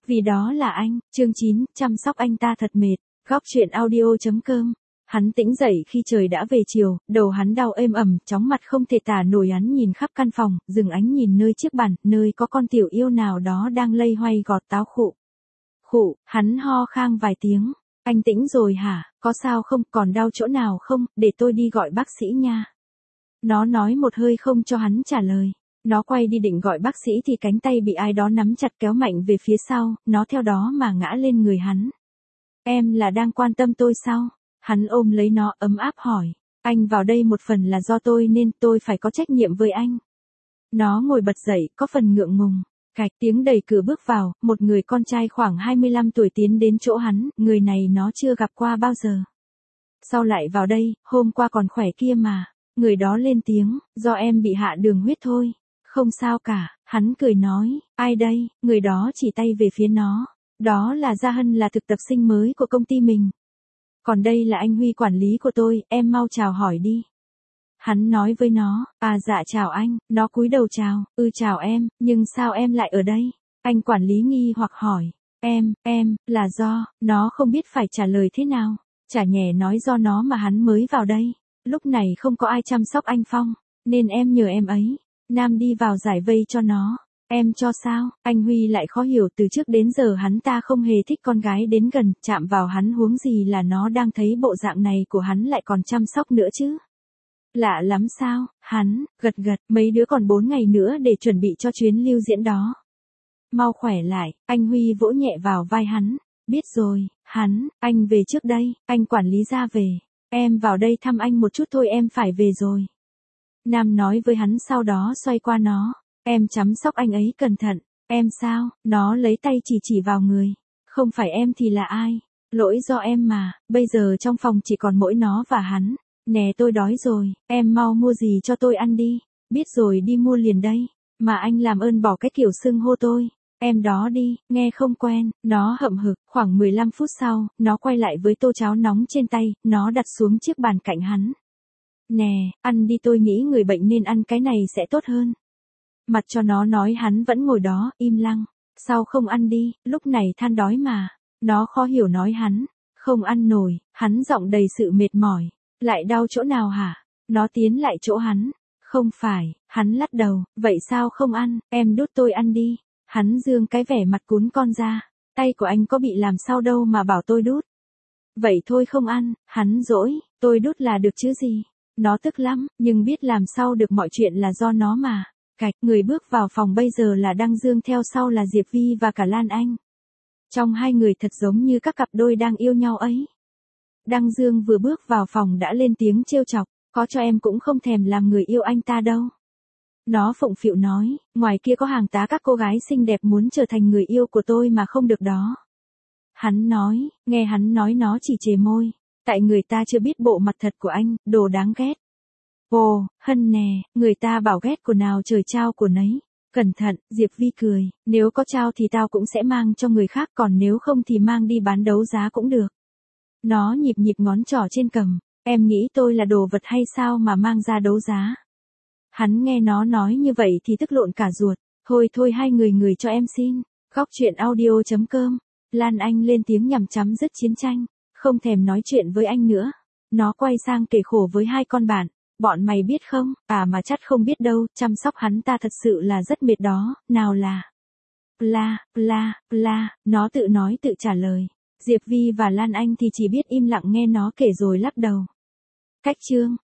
Vì đó là anh, chương 9, chăm sóc anh ta thật mệt. Góc truyện audio.com. Hắn tỉnh dậy khi trời đã về chiều, đầu hắn đau êm ẩm, chóng mặt không thể tả nổi. Hắn nhìn khắp căn phòng, dừng ánh nhìn nơi chiếc bàn, nơi có con tiểu yêu nào đó đang lây hoay gọt táo khụ. Khụ, hắn ho khan vài tiếng. Anh tỉnh rồi hả, có sao không, còn đau chỗ nào không, để tôi đi gọi bác sĩ nha. Nó nói một hơi không cho hắn trả lời. Nó quay đi định gọi bác sĩ thì cánh tay bị ai đó nắm chặt kéo mạnh về phía sau, nó theo đó mà ngã lên người hắn. Em là đang quan tâm tôi sao? Hắn ôm lấy nó ấm áp hỏi. Anh vào đây một phần là do tôi nên tôi phải có trách nhiệm với anh. Nó ngồi bật dậy, có phần ngượng ngùng. Cạch tiếng đẩy cửa bước vào, một người con trai khoảng 25 tuổi tiến đến chỗ hắn, người này nó chưa gặp qua bao giờ. Sao lại vào đây, hôm qua còn khỏe kia mà. Người đó lên tiếng, do em bị hạ đường huyết thôi. Không sao cả, hắn cười nói, ai đây, người đó chỉ tay về phía nó. Đó là Gia Hân, là thực tập sinh mới của công ty mình. Còn đây là anh Huy, quản lý của tôi, em mau chào hỏi đi. Hắn nói với nó, à dạ chào anh, nó cúi đầu chào, chào em, nhưng sao em lại ở đây? Anh quản lý nghi hoặc hỏi, là do, nó không biết phải trả lời thế nào. Chả nhẽ nói do nó mà hắn mới vào đây. Lúc này không có ai chăm sóc anh Phong, nên em nhờ em ấy. Nam đi vào giải vây cho nó. Em cho sao? Anh Huy lại khó hiểu, từ trước đến giờ hắn ta không hề thích con gái đến gần, chạm vào hắn, huống gì là nó đang thấy bộ dạng này của hắn lại còn chăm sóc nữa chứ. Lạ lắm sao? Hắn gật, mấy đứa còn 4 ngày nữa để chuẩn bị cho chuyến lưu diễn đó. Mau khỏe lại, anh Huy vỗ nhẹ vào vai hắn. Biết rồi, anh về trước đây, anh quản lý ra về. Em vào đây thăm anh một chút thôi, em phải về rồi. Nam nói với hắn, sau đó xoay qua nó. Em chăm sóc anh ấy cẩn thận. Em sao? Nó lấy tay chỉ vào người. Không phải em thì là ai? Lỗi do em mà, bây giờ trong phòng chỉ còn mỗi nó và hắn. Nè tôi đói rồi, em mau mua gì cho tôi ăn đi. Biết rồi, đi mua liền đây. Mà anh làm ơn bỏ cái kiểu xưng hô tôi. Em đó đi, nghe không quen. Nó hậm hực. Khoảng 15 phút sau, nó quay lại với tô cháo nóng trên tay, nó đặt xuống chiếc bàn cạnh hắn. Nè, ăn đi, tôi nghĩ người bệnh nên ăn cái này sẽ tốt hơn. Mặt cho nó nói, hắn vẫn ngồi đó, im lặng. Sao không ăn đi, lúc này than đói mà. Nó khó hiểu nói hắn, không ăn nổi, hắn giọng đầy sự mệt mỏi. Lại đau chỗ nào hả? Nó tiến lại chỗ hắn. Không phải, hắn lắc đầu, vậy sao không ăn, em đút tôi ăn đi. Hắn dương cái vẻ mặt cún con ra. Tay của anh có bị làm sao đâu mà bảo tôi đút. Vậy thôi không ăn, hắn dỗi, tôi đút là được chứ gì. Nó tức lắm, nhưng biết làm sao được, mọi chuyện là do nó mà. Cạch, người bước vào phòng bây giờ là Đăng Dương, theo sau là Diệp Vi và cả Lan Anh. Trong hai người thật giống như các cặp đôi đang yêu nhau ấy. Đăng Dương vừa bước vào phòng đã lên tiếng trêu chọc, có cho em cũng không thèm làm người yêu anh ta đâu. Nó phụng phịu nói, ngoài kia có hàng tá các cô gái xinh đẹp muốn trở thành người yêu của tôi mà không được đó. Hắn nói, nghe hắn nói nó chỉ chề môi, tại người ta chưa biết bộ mặt thật của anh, đồ đáng ghét. Ồ, Hân nè, người ta bảo ghét của nào trời trao của nấy. Cẩn thận, Diệp Vi cười, nếu có trao thì tao cũng sẽ mang cho người khác, còn nếu không thì mang đi bán đấu giá cũng được. Nó nhịp ngón trỏ trên cằm, em nghĩ tôi là đồ vật hay sao mà mang ra đấu giá. Hắn nghe nó nói như vậy thì tức lộn cả ruột, thôi hai người cho em xin. Góc truyện audio.com. Lan Anh lên tiếng nhằm chấm dứt chiến tranh, không thèm nói chuyện với anh nữa. Nó quay sang kể khổ với hai con bạn, bọn mày biết không, mà chắc không biết đâu, chăm sóc hắn ta thật sự là rất mệt đó, nào là. Nó tự nói tự trả lời. Diệp Vi và Lan Anh thì chỉ biết im lặng nghe nó kể rồi lắc đầu. Cách chương.